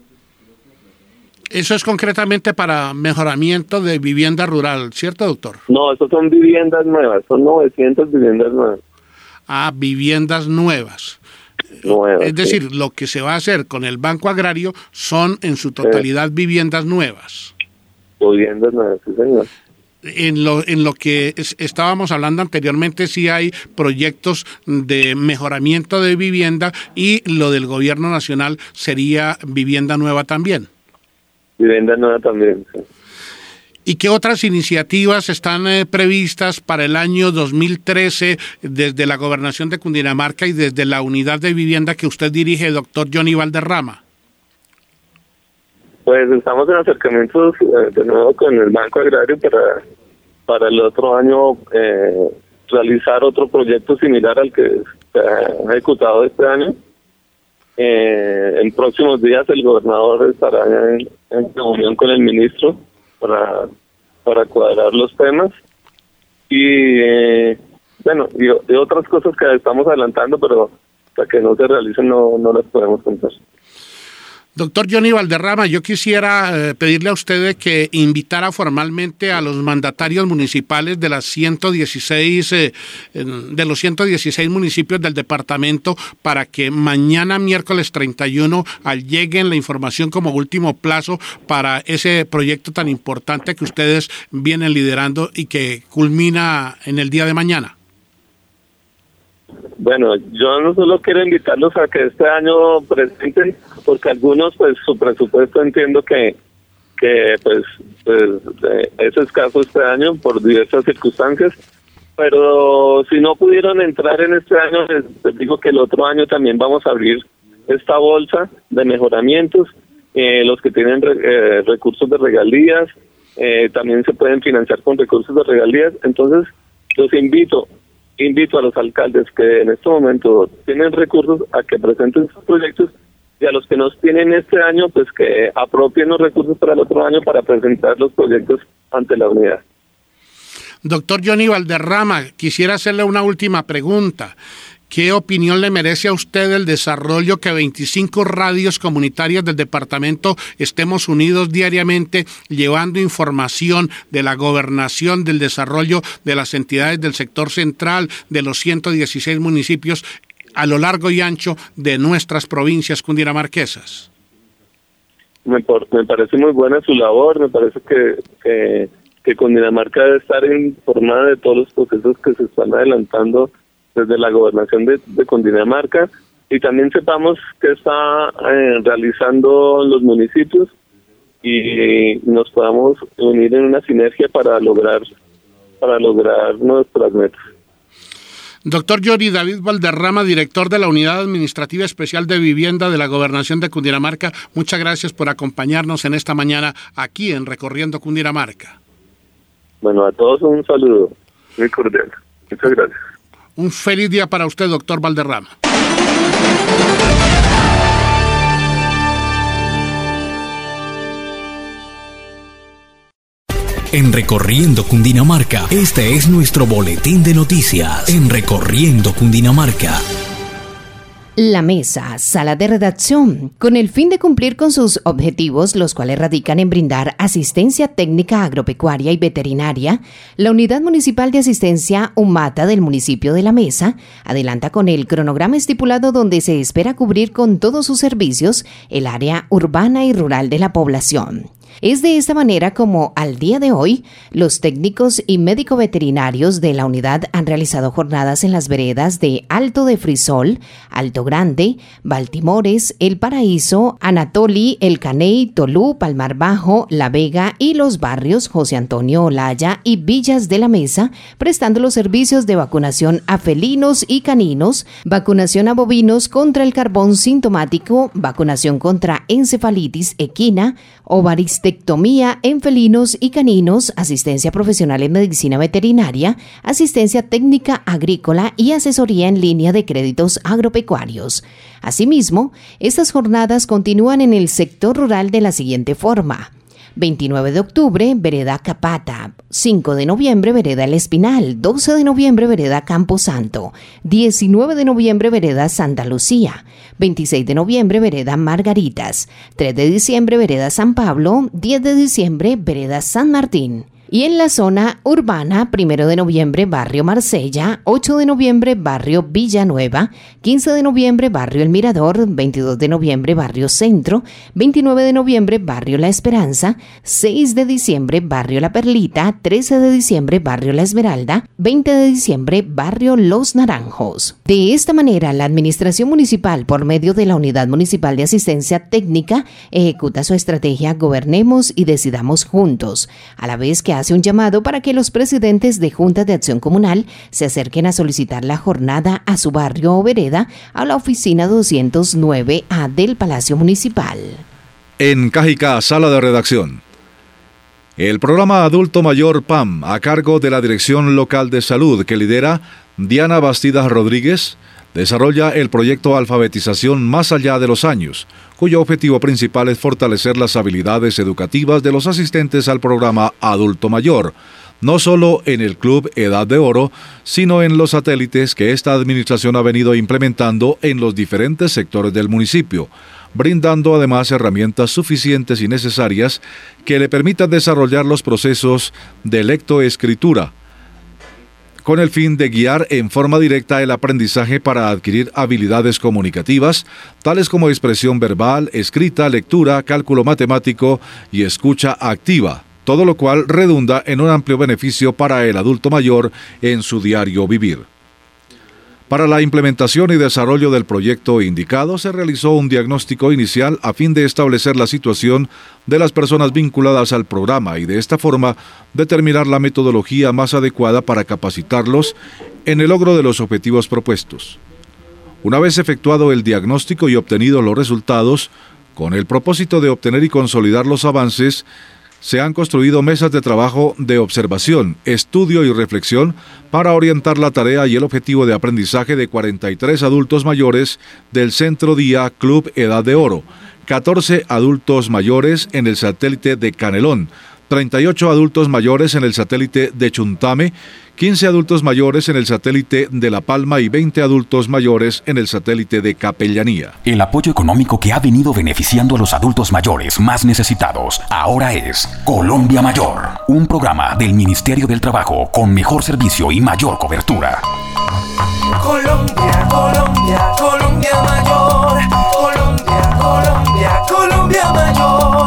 Eso es concretamente para mejoramiento de vivienda rural, ¿cierto, doctor? No, eso son viviendas nuevas, son 900 viviendas nuevas. Ah, viviendas nuevas. Es decir, lo que se va a hacer con el Banco Agrario son en su totalidad viviendas nuevas. Viviendas nuevas, sí, señor. En lo que estábamos hablando anteriormente, sí hay proyectos de mejoramiento de vivienda, y lo del gobierno nacional sería vivienda nueva también. Vivienda nueva también, sí. ¿Y qué otras iniciativas están previstas para el año 2013 desde la Gobernación de Cundinamarca y desde la unidad de vivienda que usted dirige, doctor Johnny Valderrama? Pues estamos en acercamientos de nuevo con el Banco Agrario para el otro año realizar otro proyecto similar al que se ha ejecutado este año. En próximos días el gobernador estará en reunión con el ministro para cuadrar los temas y otras cosas que estamos adelantando, pero hasta que no se realicen no las podemos contar. Doctor Johnny Valderrama, yo quisiera pedirle a usted que invitara formalmente a los mandatarios municipales de los 116 municipios del departamento para que mañana, miércoles 31, lleguen la información como último plazo para ese proyecto tan importante que ustedes vienen liderando y que culmina en el día de mañana. Bueno, yo no solo quiero invitarlos a que este año presenten, porque algunos, pues, su presupuesto entiendo que es escaso este año por diversas circunstancias, pero si no pudieron entrar en este año, les digo que el otro año también vamos a abrir esta bolsa de mejoramientos. Los que tienen recursos de regalías, también se pueden financiar con recursos de regalías. Entonces, los invito a los alcaldes que en este momento tienen recursos a que presenten sus proyectos, y a los que nos tienen este año, pues que apropien los recursos para el otro año para presentar los proyectos ante la unidad. Doctor Johnny Valderrama, quisiera hacerle una última pregunta. ¿Qué opinión le merece a usted el desarrollo que 25 radios comunitarias del departamento estemos unidos diariamente llevando información de la gobernación, del desarrollo de las entidades del sector central, de los 116 municipios a lo largo y ancho de nuestras provincias cundinamarquesas? me parece muy buena su labor, me parece que Cundinamarca debe estar informada de todos los procesos que se están adelantando desde la gobernación de Cundinamarca, y también sepamos qué está realizando los municipios y nos podamos unir en una sinergia para lograr nuestras metas. Doctor Johnny David Valderrama, director de la Unidad Administrativa Especial de Vivienda de la Gobernación de Cundinamarca, muchas gracias por acompañarnos en esta mañana aquí en Recorriendo Cundinamarca. Bueno, a todos un saludo muy cordial. Muchas gracias. Un feliz día para usted, doctor Valderrama. En Recorriendo Cundinamarca, este es nuestro boletín de noticias. En Recorriendo Cundinamarca. La mesa, sala de redacción, con el fin de cumplir con sus objetivos, los cuales radican en brindar asistencia técnica agropecuaria y veterinaria, la Unidad Municipal de Asistencia UMATA del municipio de La Mesa adelanta con el cronograma estipulado donde se espera cubrir con todos sus servicios el área urbana y rural de la población. Es de esta manera como, al día de hoy, los técnicos y médico-veterinarios de la unidad han realizado jornadas en las veredas de Alto de Frisol, Alto Grande, Baltimores, El Paraíso, Anatoli, El Caney, Tolú, Palmar Bajo, La Vega y los barrios José Antonio Olaya y Villas de la Mesa, prestando los servicios de vacunación a felinos y caninos, vacunación a bovinos contra el carbón sintomático, vacunación contra encefalitis equina, ovaristectomía en felinos y caninos, asistencia profesional en medicina veterinaria, asistencia técnica agrícola y asesoría en línea de créditos agropecuarios. Asimismo, estas jornadas continúan en el sector rural de la siguiente forma: 29 de octubre, Vereda Capata; 5 de noviembre, Vereda El Espinal; 12 de noviembre, Vereda Camposanto; 19 de noviembre, Vereda Santa Lucía; 26 de noviembre, Vereda Margaritas; 3 de diciembre, Vereda San Pablo; 10 de diciembre, Vereda San Martín. Y en la zona urbana, 1 de noviembre, Barrio Marsella; 8 de noviembre, Barrio Villanueva; 15 de noviembre, Barrio El Mirador; 22 de noviembre, Barrio Centro; 29 de noviembre, Barrio La Esperanza; 6 de diciembre, Barrio La Perlita; 13 de diciembre, Barrio La Esmeralda; 20 de diciembre, Barrio Los Naranjos. De esta manera, la Administración Municipal, por medio de la Unidad Municipal de Asistencia Técnica, ejecuta su estrategia Gobernemos y Decidamos Juntos, a la vez que hace un llamado para que los presidentes de Juntas de Acción Comunal se acerquen a solicitar la jornada a su barrio o vereda a la oficina 209A del Palacio Municipal. En Cajicá, sala de redacción. El programa Adulto Mayor PAM, a cargo de la Dirección Local de Salud, que lidera Diana Bastidas Rodríguez, desarrolla el proyecto Alfabetización Más Allá de los Años, cuyo objetivo principal es fortalecer las habilidades educativas de los asistentes al programa Adulto Mayor, no solo en el Club Edad de Oro, sino en los satélites que esta administración ha venido implementando en los diferentes sectores del municipio, brindando además herramientas suficientes y necesarias que le permitan desarrollar los procesos de lectoescritura, con el fin de guiar en forma directa el aprendizaje para adquirir habilidades comunicativas, tales como expresión verbal, escrita, lectura, cálculo matemático y escucha activa, todo lo cual redunda en un amplio beneficio para el adulto mayor en su diario vivir. Para la implementación y desarrollo del proyecto indicado, se realizó un diagnóstico inicial a fin de establecer la situación de las personas vinculadas al programa y de esta forma determinar la metodología más adecuada para capacitarlos en el logro de los objetivos propuestos. Una vez efectuado el diagnóstico y obtenidos los resultados, con el propósito de obtener y consolidar los avances, se han construido mesas de trabajo de observación, estudio y reflexión para orientar la tarea y el objetivo de aprendizaje de 43 adultos mayores del Centro Día Club Edad de Oro, 14 adultos mayores en el satélite de Canelón, 38 adultos mayores en el satélite de Chuntame, 15 adultos mayores en el satélite de La Palma y 20 adultos mayores en el satélite de Capellanía. El apoyo económico que ha venido beneficiando a los adultos mayores más necesitados ahora es Colombia Mayor, un programa del Ministerio del Trabajo con mejor servicio y mayor cobertura. Colombia, Colombia, Colombia Mayor. Colombia, Colombia, Colombia Mayor.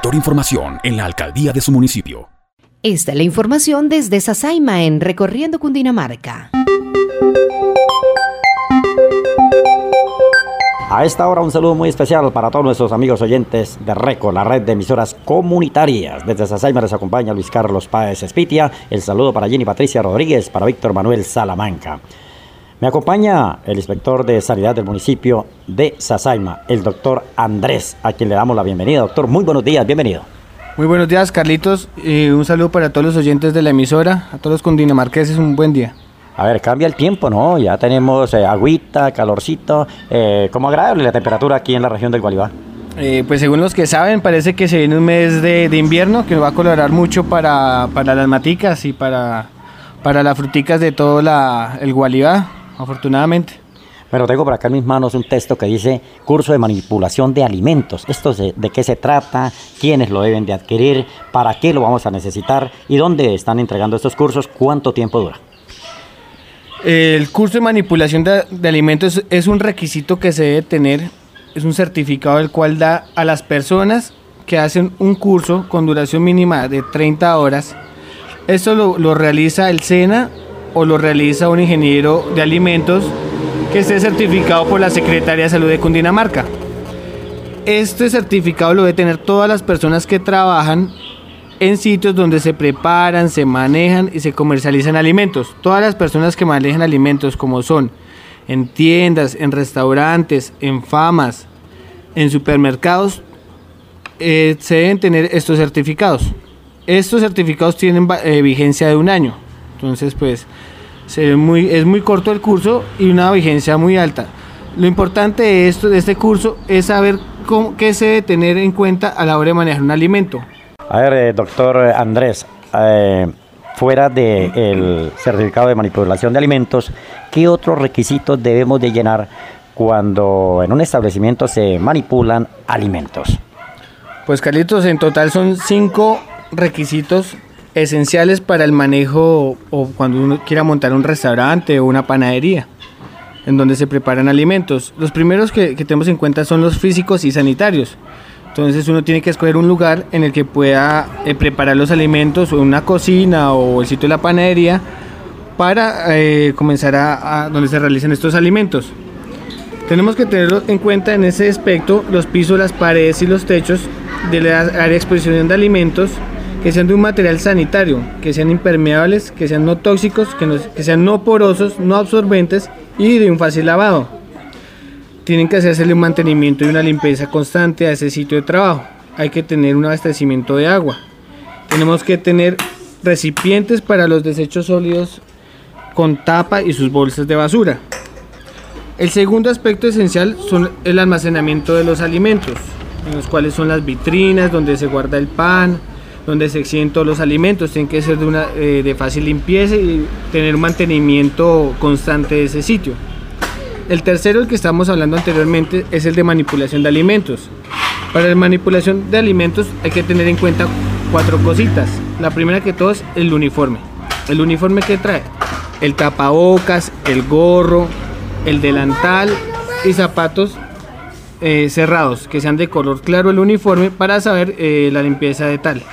Mayor información en la alcaldía de su municipio. Esta es la información desde Sasaima en Recorriendo Cundinamarca. A esta hora un saludo muy especial para todos nuestros amigos oyentes de RECO, la red de emisoras comunitarias. Desde Sasaima les acompaña Luis Carlos Páez Espitia. El saludo para Jenny Patricia Rodríguez, para Víctor Manuel Salamanca. Me acompaña el inspector de Sanidad del municipio de Sasaima, el doctor Andrés, a quien le damos la bienvenida. Doctor, muy buenos días, bienvenido. Muy buenos días, Carlitos. Un saludo para todos los oyentes de la emisora, a todos los cundinamarqueses, un buen día. A ver, cambia el tiempo, ¿no? Ya tenemos agüita, calorcito. ¿Cómo agradable la temperatura aquí en la región del Gualibá? Pues según los que saben, parece que se viene un mes de invierno que nos va a colaborar mucho para las maticas y para las fruticas de todo el Gualibá, afortunadamente. Bueno, tengo por acá en mis manos un texto que dice curso de manipulación de alimentos. ¿Esto de qué se trata? ¿Quiénes lo deben de adquirir? ¿Para qué lo vamos a necesitar? ¿Y dónde están entregando estos cursos? ¿Cuánto tiempo dura? El curso de manipulación de alimentos es un requisito que se debe tener. Es un certificado el cual da a las personas que hacen un curso con duración mínima de 30 horas. Esto lo realiza el SENA o lo realiza un ingeniero de alimentos que esté certificado por la Secretaría de Salud de Cundinamarca. Este certificado lo debe tener todas las personas que trabajan en sitios donde se preparan, se manejan y se comercializan alimentos. Todas las personas que manejan alimentos, como son en tiendas, en restaurantes, en famas, en supermercados, se deben tener estos certificados. Estos certificados tienen vigencia de 1 año. Entonces, pues, es muy corto el curso y una vigencia muy alta. Lo importante de este curso es saber qué se debe tener en cuenta a la hora de manejar un alimento. A ver, doctor Andrés, fuera del certificado de manipulación de alimentos, ¿qué otros requisitos debemos de llenar cuando en un establecimiento se manipulan alimentos? Pues, Carlitos, en total son 5 requisitos esenciales para el manejo o cuando uno quiera montar un restaurante o una panadería en donde se preparan alimentos. Los primeros que tenemos en cuenta son los físicos y sanitarios. Entonces uno tiene que escoger un lugar en el que pueda preparar los alimentos, o una cocina o el sitio de la panadería, para comenzar a donde se realicen estos alimentos. Tenemos que tener en cuenta en ese aspecto los pisos, las paredes y los techos de la área de exposición de alimentos que sean de un material sanitario, que sean impermeables, que sean no tóxicos, que sean no porosos, no absorbentes y de un fácil lavado. Tienen que hacerse un mantenimiento y una limpieza constante a ese sitio de trabajo. Hay que tener un abastecimiento de agua. Tenemos que tener recipientes para los desechos sólidos con tapa y sus bolsas de basura. El segundo aspecto esencial son el almacenamiento de los alimentos, en los cuales son las vitrinas donde se guarda el pan, donde se exhiben todos los alimentos. Tienen que ser de fácil limpieza y tener un mantenimiento constante de ese sitio. El tercero, el que estamos hablando anteriormente, es el de manipulación de alimentos. Para la manipulación de alimentos hay que tener en cuenta 4 cositas. La primera que todo es el uniforme. ¿El uniforme qué trae? El tapabocas, el gorro, el delantal y zapatos cerrados, que sean de color claro el uniforme para saber la limpieza de tal.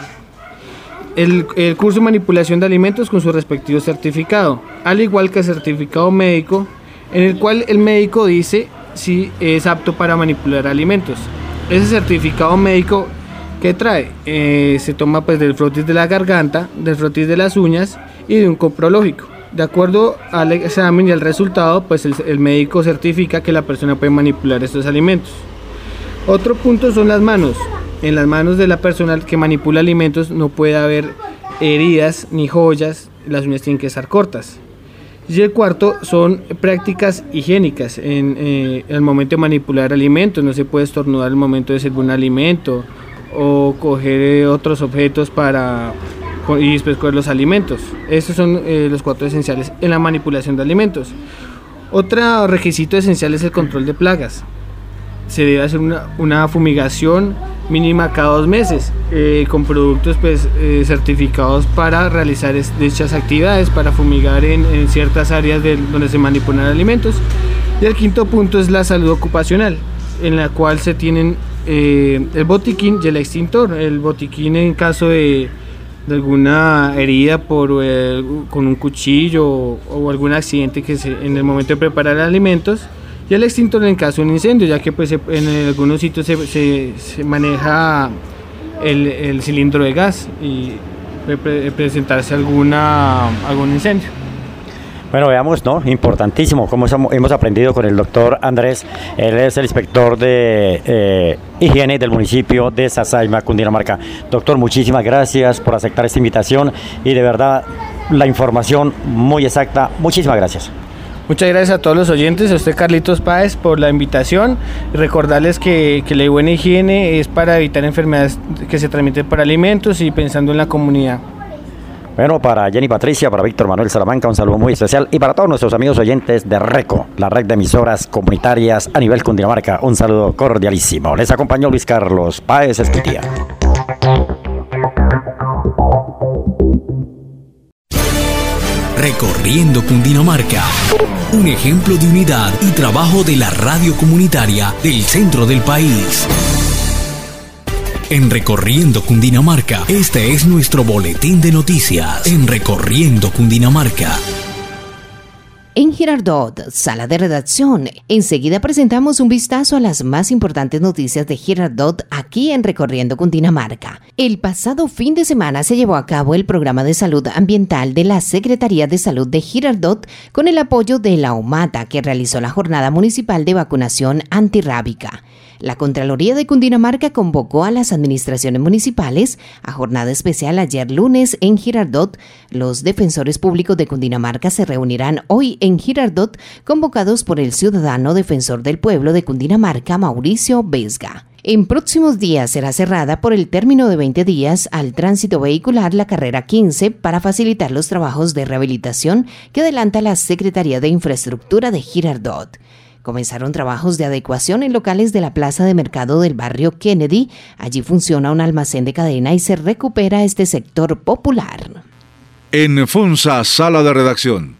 El curso de manipulación de alimentos con su respectivo certificado, al igual que el certificado médico, en el cual el médico dice si es apto para manipular alimentos. Ese certificado médico, ¿qué trae? Se toma pues del frotis de la garganta, del frotis de las uñas y de un coprológico. De acuerdo al examen y al resultado, pues el médico certifica que la persona puede manipular estos alimentos. Otro punto son las manos. En las manos de la persona que manipula alimentos no puede haber heridas ni joyas, las uñas tienen que estar cortas. Y el cuarto son prácticas higiénicas en el momento de manipular alimentos. No se puede estornudar al momento de servir un alimento o coger otros objetos y después coger los alimentos. Estos son los 4 esenciales en la manipulación de alimentos. Otro requisito esencial es el control de plagas. Se debe hacer una fumigación mínima cada 2 meses con productos pues, certificados para realizar dichas actividades, para fumigar en ciertas áreas donde se manipulan alimentos. Y el quinto punto es la salud ocupacional, en la cual se tienen el botiquín y el extintor. El botiquín en caso de alguna herida con un cuchillo o algún accidente en el momento de preparar alimentos, y el extintor en caso de un incendio, ya que pues en algunos sitios se maneja el cilindro de gas y puede presentarse algún incendio. Bueno, veamos, ¿no? Importantísimo, como hemos aprendido con el doctor Andrés. Él es el inspector de higiene del municipio de Sasaima, Cundinamarca. Doctor, muchísimas gracias por aceptar esta invitación y de verdad la información muy exacta. Muchísimas gracias. Muchas gracias a todos los oyentes, a usted Carlitos Páez por la invitación, y recordarles que la buena higiene es para evitar enfermedades que se transmiten por alimentos y pensando en la comunidad. Bueno, para Jenny Patricia, para Víctor Manuel Salamanca, un saludo muy especial, y para todos nuestros amigos oyentes de RECO, la red de emisoras comunitarias a nivel Cundinamarca, un saludo cordialísimo. Les acompañó Luis Carlos Páez Esquitía. Recorriendo Cundinamarca, un ejemplo de unidad y trabajo de la radio comunitaria del centro del país. En Recorriendo Cundinamarca, este es nuestro boletín de noticias. En Recorriendo Cundinamarca. En Girardot, sala de redacción. Enseguida presentamos un vistazo a las más importantes noticias de Girardot aquí en Recorriendo Cundinamarca. El pasado fin de semana se llevó a cabo el programa de salud ambiental de la Secretaría de Salud de Girardot con el apoyo de la OMATA, que realizó la jornada municipal de vacunación antirrábica. La Contraloría de Cundinamarca convocó a las administraciones municipales a jornada especial ayer lunes en Girardot. Los defensores públicos de Cundinamarca se reunirán hoy en Girardot, convocados por el ciudadano defensor del pueblo de Cundinamarca, Mauricio Vesga. En próximos días será cerrada por el término de 20 días al tránsito vehicular la carrera 15 para facilitar los trabajos de rehabilitación que adelanta la Secretaría de Infraestructura de Girardot. Comenzaron trabajos de adecuación en locales de la plaza de mercado del barrio Kennedy. Allí funciona un almacén de cadena y se recupera este sector popular. En Funza, sala de redacción.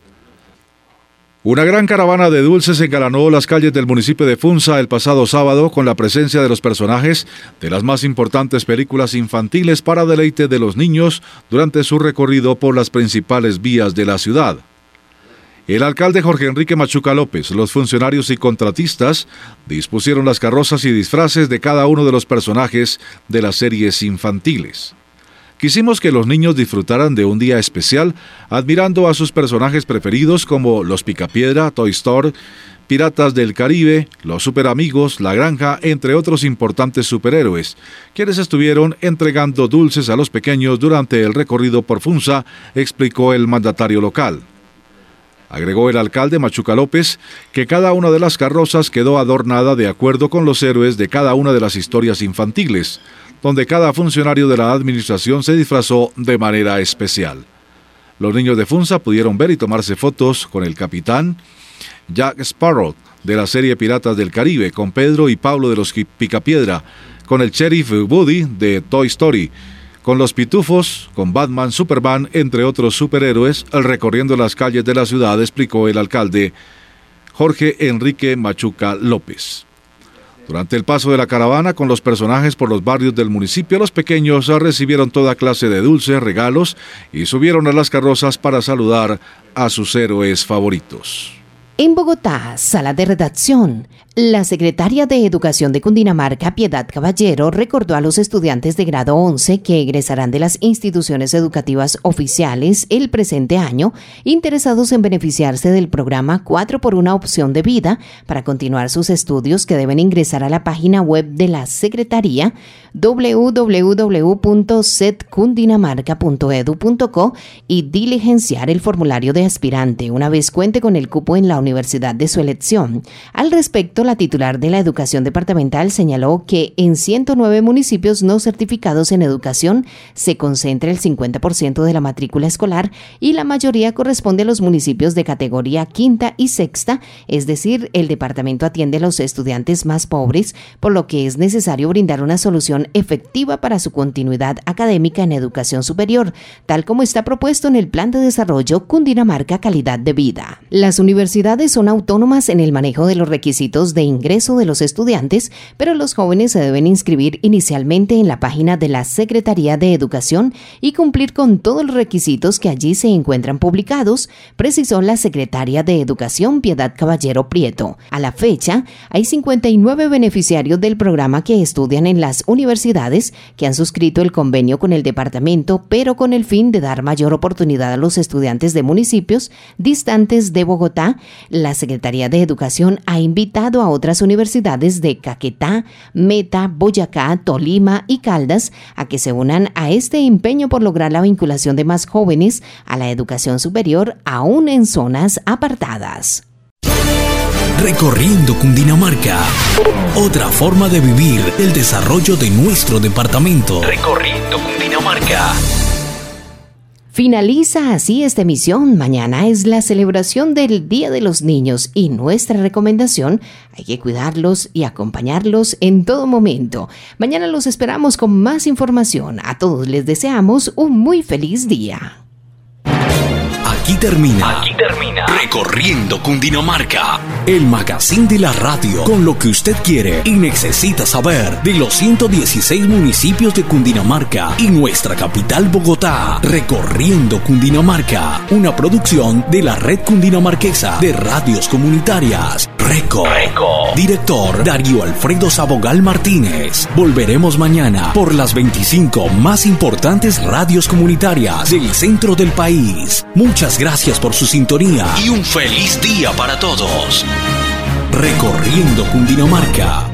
Una gran caravana de dulces engalanó las calles del municipio de Funza el pasado sábado con la presencia de los personajes de las más importantes películas infantiles para deleite de los niños durante su recorrido por las principales vías de la ciudad. El alcalde Jorge Enrique Machuca López, los funcionarios y contratistas dispusieron las carrozas y disfraces de cada uno de los personajes de las series infantiles. Quisimos que los niños disfrutaran de un día especial admirando a sus personajes preferidos como Los Picapiedra, Toy Story, Piratas del Caribe, Los Superamigos, La Granja, entre otros importantes superhéroes, quienes estuvieron entregando dulces a los pequeños durante el recorrido por Funza, explicó el mandatario local. Agregó el alcalde Machuca López que cada una de las carrozas quedó adornada de acuerdo con los héroes de cada una de las historias infantiles, donde cada funcionario de la administración se disfrazó de manera especial. Los niños de Funza pudieron ver y tomarse fotos con el capitán Jack Sparrow de la serie Piratas del Caribe, con Pedro y Pablo de los Picapiedra, con el sheriff Woody de Toy Story, con los Pitufos, con Batman, Superman, entre otros superhéroes, recorriendo las calles de la ciudad, explicó el alcalde Jorge Enrique Machuca López. Durante el paso de la caravana con los personajes por los barrios del municipio, los pequeños recibieron toda clase de dulces, regalos y subieron a las carrozas para saludar a sus héroes favoritos. En Bogotá, sala de redacción. La secretaria de Educación de Cundinamarca, Piedad Caballero, recordó a los estudiantes de grado 11 que egresarán de las instituciones educativas oficiales el presente año, interesados en beneficiarse del programa 4 por una opción de vida para continuar sus estudios, que deben ingresar a la página web de la Secretaría www.setcundinamarca.edu.co y diligenciar el formulario de aspirante una vez cuente con el cupo en la universidad de su elección. Al respecto, la titular de la Educación Departamental señaló que en 109 municipios no certificados en educación se concentra el 50% de la matrícula escolar y la mayoría corresponde a los municipios de categoría quinta y sexta, es decir, el departamento atiende a los estudiantes más pobres, por lo que es necesario brindar una solución efectiva para su continuidad académica en educación superior, tal como está propuesto en el Plan de Desarrollo Cundinamarca Calidad de Vida. Las universidades son autónomas en el manejo de los requisitos requisitos de ingreso de los estudiantes, pero los jóvenes se deben inscribir inicialmente en la página de la Secretaría de Educación y cumplir con todos los requisitos que allí se encuentran publicados, precisó la secretaria de Educación, Piedad Caballero Prieto. A la fecha, hay 59 beneficiarios del programa que estudian en las universidades que han suscrito el convenio con el departamento, pero con el fin de dar mayor oportunidad a los estudiantes de municipios distantes de Bogotá. La Secretaría de Educación ha invitado a otras universidades de Caquetá, Meta, Boyacá, Tolima y Caldas a que se unan a este empeño por lograr la vinculación de más jóvenes a la educación superior, aún en zonas apartadas. Recorriendo Cundinamarca. Otra forma de vivir el desarrollo de nuestro departamento. Recorriendo Cundinamarca. Finaliza así esta emisión. Mañana es la celebración del Día de los Niños y nuestra recomendación: hay que cuidarlos y acompañarlos en todo momento. Mañana los esperamos con más información. A todos les deseamos un muy feliz día. Aquí termina Recorriendo Cundinamarca, el magazine de la radio con lo que usted quiere y necesita saber de los 116 municipios de Cundinamarca y nuestra capital Bogotá. Recorriendo Cundinamarca, una producción de la Red Cundinamarquesa de Radios Comunitarias. Reco. Director Darío Alfredo Sabogal Martínez. Volveremos mañana por las 25 más importantes radios comunitarias del centro del país. Muchas gracias por su sintonía y un feliz día para todos. Recorriendo Cundinamarca.